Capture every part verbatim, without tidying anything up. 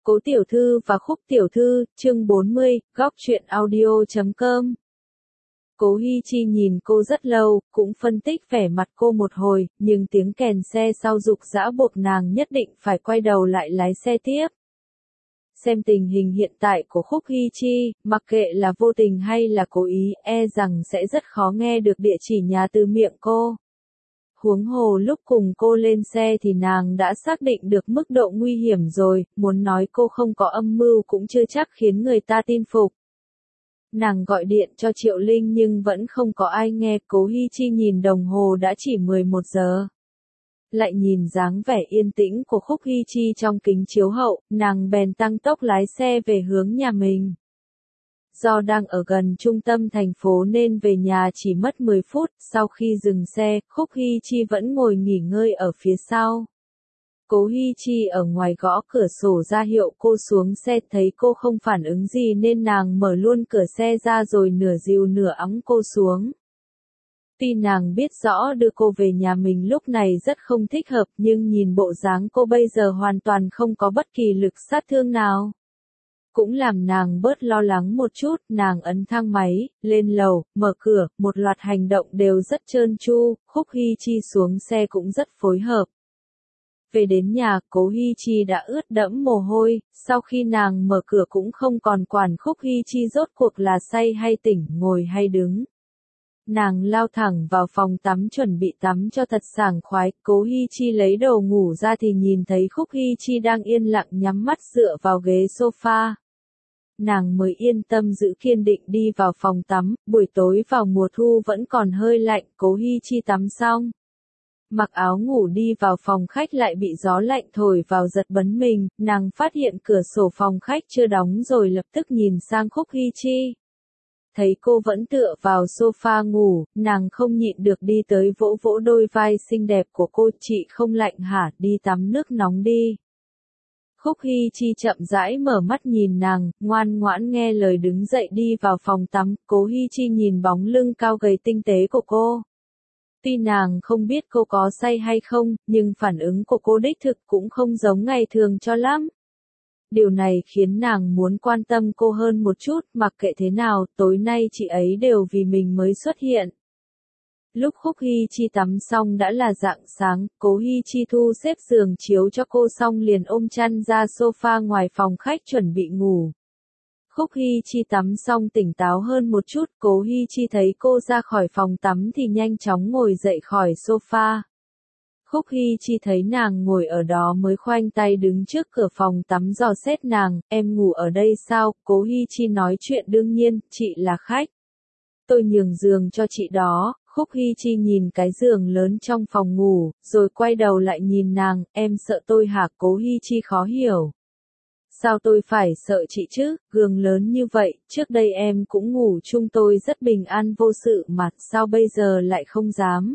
Cố tiểu thư và Khúc tiểu thư, chương bốn mươi, góc truyện audio chấm com. Cố Hi Chi nhìn cô rất lâu, cũng phân tích vẻ mặt cô một hồi, nhưng tiếng kèn xe sau giục giã buộc nàng nhất định phải quay đầu lại lái xe tiếp. Xem tình hình hiện tại của Khúc Hi Chi, mặc kệ là vô tình hay là cố ý, e rằng sẽ rất khó nghe được địa chỉ nhà từ miệng cô. Huống hồ lúc cùng cô lên xe thì nàng đã xác định được mức độ nguy hiểm rồi, muốn nói cô không có âm mưu cũng chưa chắc khiến người ta tin phục. Nàng gọi điện cho Triệu Linh nhưng vẫn không có ai nghe. Cố Hi Chi nhìn đồng hồ đã chỉ mười một giờ. Lại nhìn dáng vẻ yên tĩnh của Khúc Hi Chi trong kính chiếu hậu, nàng bèn tăng tốc lái xe về hướng nhà mình. Do đang ở gần trung tâm thành phố nên về nhà chỉ mất mười phút, sau khi dừng xe, Khúc Hi Chi vẫn ngồi nghỉ ngơi ở phía sau. Cố Hi Chi ở ngoài gõ cửa sổ ra hiệu cô xuống xe, thấy cô không phản ứng gì nên nàng mở luôn cửa xe ra rồi nửa dìu nửa ẵm cô xuống. Tuy nàng biết rõ đưa cô về nhà mình lúc này rất không thích hợp nhưng nhìn bộ dáng cô bây giờ hoàn toàn không có bất kỳ lực sát thương nào. Cũng làm nàng bớt lo lắng một chút, nàng ấn thang máy, lên lầu, mở cửa, một loạt hành động đều rất trơn tru, Khúc Hi Chi xuống xe cũng rất phối hợp. Về đến nhà, Cố Hi Chi đã ướt đẫm mồ hôi, sau khi nàng mở cửa cũng không còn quản Khúc Hi Chi rốt cuộc là say hay tỉnh, ngồi hay đứng. Nàng lao thẳng vào phòng tắm chuẩn bị tắm cho thật sảng khoái. Cố Hi Chi lấy đồ ngủ ra thì nhìn thấy Khúc Hi Chi đang yên lặng nhắm mắt dựa vào ghế sofa. Nàng mới yên tâm giữ kiên định đi vào phòng tắm. Buổi tối vào mùa thu vẫn còn hơi lạnh. Cố Hi Chi tắm xong, mặc áo ngủ đi vào phòng khách lại bị gió lạnh thổi vào giật bắn mình. Nàng phát hiện cửa sổ phòng khách chưa đóng rồi lập tức nhìn sang Khúc Hi Chi. Thấy cô vẫn tựa vào sofa ngủ, nàng không nhịn được đi tới vỗ vỗ đôi vai xinh đẹp của cô. Chị không lạnh hả, đi tắm nước nóng đi. Khúc Hi Chi chậm rãi mở mắt nhìn nàng, ngoan ngoãn nghe lời đứng dậy đi vào phòng tắm. Cố Hi Chi nhìn bóng lưng cao gầy tinh tế của cô. Tuy nàng không biết cô có say hay không, nhưng phản ứng của cô đích thực cũng không giống ngày thường cho lắm. Điều này khiến nàng muốn quan tâm cô hơn một chút, mặc kệ thế nào, tối nay chị ấy đều vì mình mới xuất hiện. Lúc Khúc Hi Chi tắm xong đã là rạng sáng, Cố Hi Chi thu xếp giường chiếu cho cô xong liền ôm chăn ra sofa ngoài phòng khách chuẩn bị ngủ. Khúc Hi Chi tắm xong tỉnh táo hơn một chút, Cố Hi Chi thấy cô ra khỏi phòng tắm thì nhanh chóng ngồi dậy khỏi sofa. Khúc Hi Chi thấy nàng ngồi ở đó mới khoanh tay đứng trước cửa phòng tắm dò xét nàng, em ngủ ở đây sao? Cố Hi Chi nói chuyện đương nhiên, chị là khách. Tôi nhường giường cho chị đó. Khúc Hi Chi nhìn cái giường lớn trong phòng ngủ, rồi quay đầu lại nhìn nàng, em sợ tôi hả? Cố Hi Chi khó hiểu. Sao tôi phải sợ chị chứ, giường lớn như vậy, trước đây em cũng ngủ chung tôi rất bình an vô sự mà, sao bây giờ lại không dám?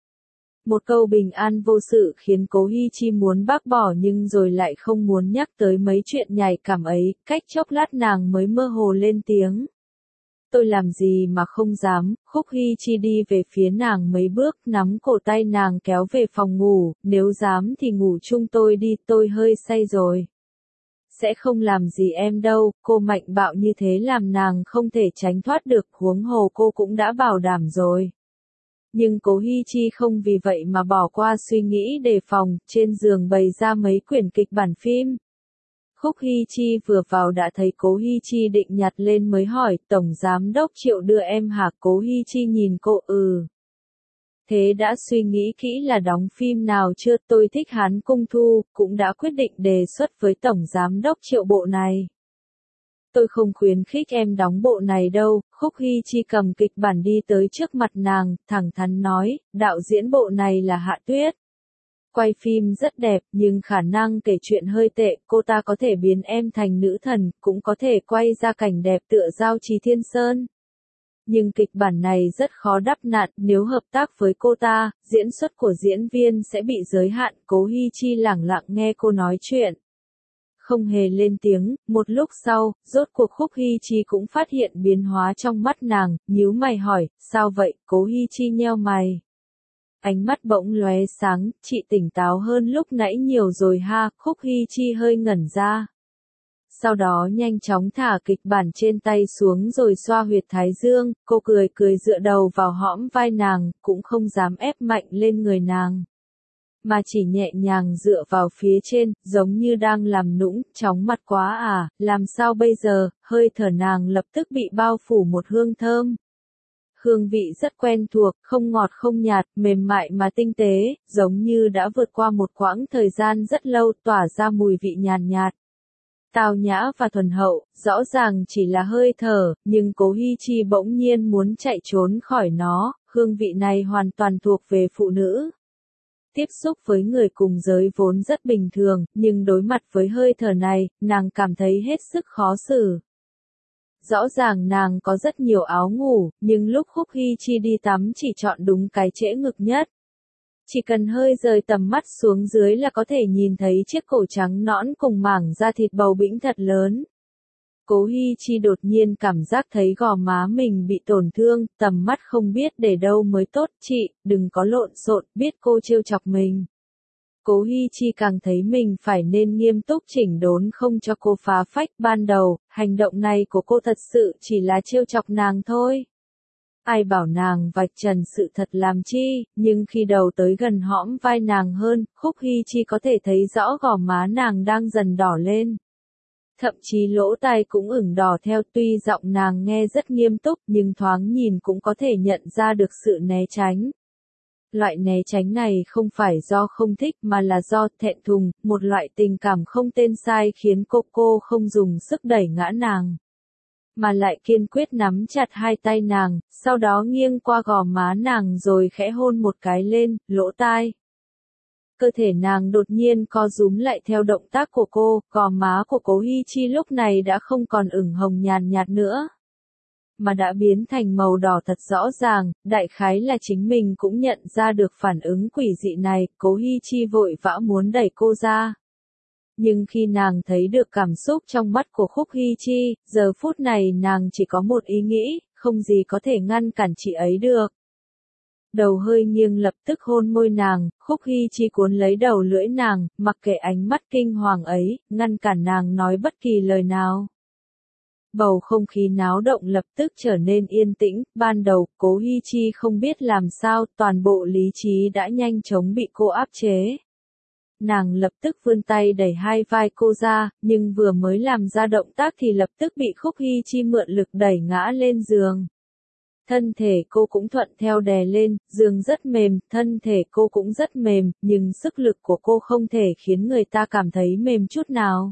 Một câu bình an vô sự khiến Cố Hi Chi muốn bác bỏ nhưng rồi lại không muốn nhắc tới mấy chuyện nhạy cảm ấy, cách chốc lát nàng mới mơ hồ lên tiếng. Tôi làm gì mà không dám? Khúc Hi Chi đi về phía nàng mấy bước, nắm cổ tay nàng kéo về phòng ngủ, nếu dám thì ngủ chung tôi đi, tôi hơi say rồi. Sẽ không làm gì em đâu. Cô mạnh bạo như thế làm nàng không thể tránh thoát được, huống hồ cô cũng đã bảo đảm rồi. Nhưng Cố Hi Chi không vì vậy mà bỏ qua suy nghĩ đề phòng, trên giường bày ra mấy quyển kịch bản phim. Khúc Hi Chi vừa vào đã thấy Cố Hi Chi định nhặt lên mới hỏi, Tổng Giám Đốc Triệu đưa em hả? Cố Hi Chi nhìn cô, ừ. Thế đã suy nghĩ kỹ là đóng phim nào chưa? Tôi thích Hán Cung Thu, cũng đã quyết định đề xuất với Tổng Giám Đốc Triệu bộ này. Tôi không khuyến khích em đóng bộ này đâu. Khúc Hi Chi cầm kịch bản đi tới trước mặt nàng, thẳng thắn nói, đạo diễn bộ này là Hạ Tuyết. Quay phim rất đẹp, nhưng khả năng kể chuyện hơi tệ, cô ta có thể biến em thành nữ thần, cũng có thể quay ra cảnh đẹp tựa Giao Trì Thiên Sơn. Nhưng kịch bản này rất khó đắp nặn, nếu hợp tác với cô ta, diễn xuất của diễn viên sẽ bị giới hạn. Cố Hi Chi lẳng lặng nghe cô nói chuyện, không hề lên tiếng. Một lúc sau, rốt cuộc Khúc Hi Chi cũng phát hiện biến hóa trong mắt nàng, nhíu mày hỏi, sao vậy? Cố Hi Chi nheo mày. Ánh mắt bỗng lóe sáng, chị tỉnh táo hơn lúc nãy nhiều rồi ha. Khúc Hi Chi hơi ngẩn ra. sau đó nhanh chóng thả kịch bản trên tay xuống rồi xoa huyệt thái dương, cô cười cười dựa đầu vào hõm vai nàng, cũng không dám ép mạnh lên người nàng, mà chỉ nhẹ nhàng dựa vào phía trên, giống như đang làm nũng, chóng mặt quá à, làm sao bây giờ, hơi thở nàng lập tức bị bao phủ một hương thơm. Hương vị rất quen thuộc, không ngọt không nhạt, mềm mại mà tinh tế, giống như đã vượt qua một quãng thời gian rất lâu, tỏa ra mùi vị nhàn nhạt. Tao nhã và thuần hậu, rõ ràng chỉ là hơi thở, nhưng Cố Hi Chi bỗng nhiên muốn chạy trốn khỏi nó, hương vị này hoàn toàn thuộc về phụ nữ. Tiếp xúc với người cùng giới vốn rất bình thường, nhưng đối mặt với hơi thở này, nàng cảm thấy hết sức khó xử. Rõ ràng nàng có rất nhiều áo ngủ, nhưng lúc Khúc Hi Chi đi tắm chỉ chọn đúng cái trễ ngực nhất. Chỉ cần hơi rời tầm mắt xuống dưới là có thể nhìn thấy chiếc cổ trắng nõn cùng mảng da thịt bầu bĩnh thật lớn. Cố Hi Chi đột nhiên cảm giác thấy gò má mình bị tổn thương, tầm mắt không biết để đâu mới tốt, chị, đừng có lộn xộn, biết cô trêu chọc mình. Cố Hi Chi càng thấy mình phải nên nghiêm túc chỉnh đốn không cho cô phá phách ban đầu, hành động này của cô thật sự chỉ là trêu chọc nàng thôi. Ai bảo nàng vạch trần sự thật làm chi, nhưng khi đầu tới gần hõm vai nàng hơn, Khúc Hi Chi có thể thấy rõ gò má nàng đang dần đỏ lên. Thậm chí lỗ tai cũng ửng đỏ theo, tuy giọng nàng nghe rất nghiêm túc nhưng thoáng nhìn cũng có thể nhận ra được sự né tránh. Loại né tránh này không phải do không thích mà là do thẹn thùng, một loại tình cảm không tên sai khiến cô cô không dùng sức đẩy ngã nàng, mà lại kiên quyết nắm chặt hai tay nàng, sau đó nghiêng qua gò má nàng rồi khẽ hôn một cái lên, lỗ tai. Cơ thể nàng đột nhiên co rúm lại theo động tác của cô, gò má của Cố Hi Chi lúc này đã không còn ửng hồng nhàn nhạt nữa, mà đã biến thành màu đỏ thật rõ ràng, đại khái là chính mình cũng nhận ra được phản ứng quỷ dị này, Cố Hi Chi vội vã muốn đẩy cô ra. Nhưng khi nàng thấy được cảm xúc trong mắt của Khúc Hi Chi, giờ phút này nàng chỉ có một ý nghĩ, không gì có thể ngăn cản chị ấy được. Đầu hơi nghiêng lập tức hôn môi nàng, Khúc Hi Chi cuốn lấy đầu lưỡi nàng, mặc kệ ánh mắt kinh hoàng ấy, ngăn cản nàng nói bất kỳ lời nào. Bầu không khí náo động lập tức trở nên yên tĩnh, ban đầu, Cố Hi Chi không biết làm sao, toàn bộ lý trí đã nhanh chóng bị cô áp chế. Nàng lập tức vươn tay đẩy hai vai cô ra, nhưng vừa mới làm ra động tác thì lập tức bị Khúc Hi Chi mượn lực đẩy ngã lên giường. Thân thể cô cũng thuận theo đè lên, giường rất mềm, thân thể cô cũng rất mềm, nhưng sức lực của cô không thể khiến người ta cảm thấy mềm chút nào.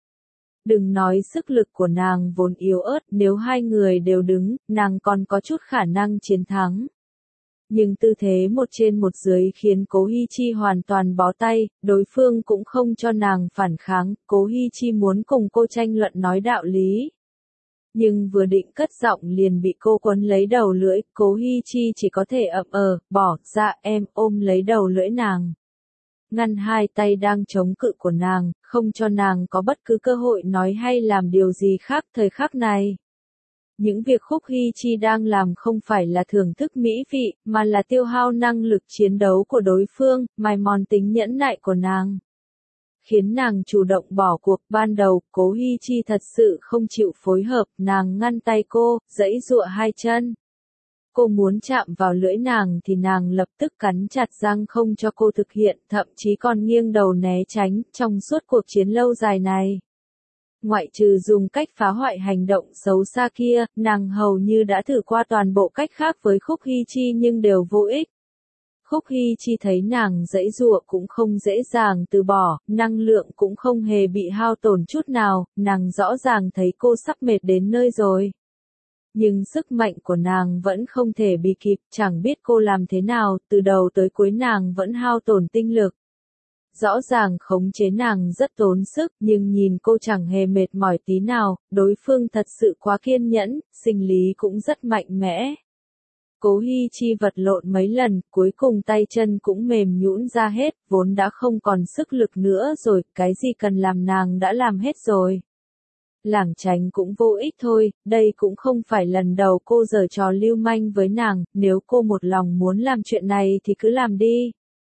Đừng nói sức lực của nàng vốn yếu ớt, nếu hai người đều đứng, nàng còn có chút khả năng chiến thắng. Nhưng tư thế một trên một dưới khiến Cố Hi Chi hoàn toàn bó tay, đối phương cũng không cho nàng phản kháng, Cố Hi Chi muốn cùng cô tranh luận nói đạo lý. Nhưng vừa định cất giọng liền bị cô quấn lấy đầu lưỡi, Cố Hi Chi chỉ có thể ậm ờ, bỏ ra em ôm lấy đầu lưỡi nàng. Ngăn hai tay đang chống cự của nàng, không cho nàng có bất cứ cơ hội nói hay làm điều gì khác thời khắc này. Những việc Khúc Hi Chi đang làm không phải là thưởng thức mỹ vị, mà là tiêu hao năng lực chiến đấu của đối phương, mài mòn tính nhẫn nại của nàng. Khiến nàng chủ động bỏ cuộc, ban đầu, Cố Hi Chi thật sự không chịu phối hợp, nàng ngăn tay cô, giãy giụa hai chân. Cô muốn chạm vào lưỡi nàng thì nàng lập tức cắn chặt răng không cho cô thực hiện, thậm chí còn nghiêng đầu né tránh, trong suốt cuộc chiến lâu dài này. Ngoại trừ dùng cách phá hoại hành động xấu xa kia, nàng hầu như đã thử qua toàn bộ cách khác với Khúc Hi Chi nhưng đều vô ích. Khúc Hi Chi thấy nàng giãy giụa cũng không dễ dàng từ bỏ, năng lượng cũng không hề bị hao tổn chút nào, nàng rõ ràng thấy cô sắp mệt đến nơi rồi. Nhưng sức mạnh của nàng vẫn không thể bị kịp, chẳng biết cô làm thế nào, từ đầu tới cuối nàng vẫn hao tổn tinh lực. Rõ ràng khống chế nàng rất tốn sức, nhưng nhìn cô chẳng hề mệt mỏi tí nào, đối phương thật sự quá kiên nhẫn, sinh lý cũng rất mạnh mẽ. Cố Hi Chi vật lộn mấy lần, cuối cùng tay chân cũng mềm nhũn ra hết, vốn đã không còn sức lực nữa rồi, cái gì cần làm nàng đã làm hết rồi. Lảng tránh cũng vô ích thôi, đây cũng không phải lần đầu cô giở trò lưu manh với nàng, nếu cô một lòng muốn làm chuyện này thì cứ làm đi.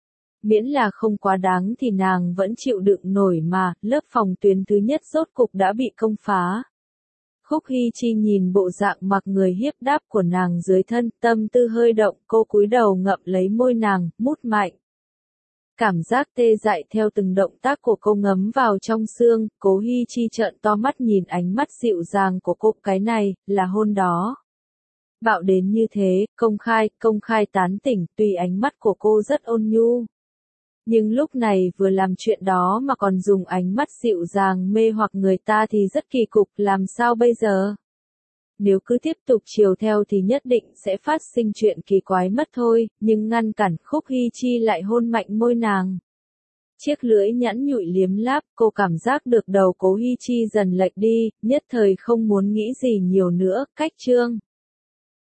Miễn là không quá đáng thì nàng vẫn chịu đựng nổi mà, lớp phòng tuyến thứ nhất rốt cục đã bị công phá. Khúc Hy Chi nhìn bộ dạng mặc người hiếp đáp của nàng dưới thân, tâm tư hơi động, cô cúi đầu ngậm lấy môi nàng, mút mạnh. Cảm giác tê dại theo từng động tác của cô ngấm vào trong xương, Cố Hy Chi trợn to mắt nhìn ánh mắt dịu dàng của cô, cái này, là hôn đó. Bạo đến như thế, công khai, công khai tán tỉnh, tuy ánh mắt của cô rất ôn nhu. Nhưng lúc này vừa làm chuyện đó mà còn dùng ánh mắt dịu dàng mê hoặc người ta thì rất kỳ cục, làm sao bây giờ? Nếu cứ tiếp tục chiều theo thì nhất định sẽ phát sinh chuyện kỳ quái mất thôi, nhưng ngăn cản Khúc Hy Chi lại hôn mạnh môi nàng. Chiếc lưỡi nhẵn nhụi liếm láp, cô cảm giác được đầu Cố Hy Chi dần lệch đi, nhất thời không muốn nghĩ gì nhiều nữa, cách chương.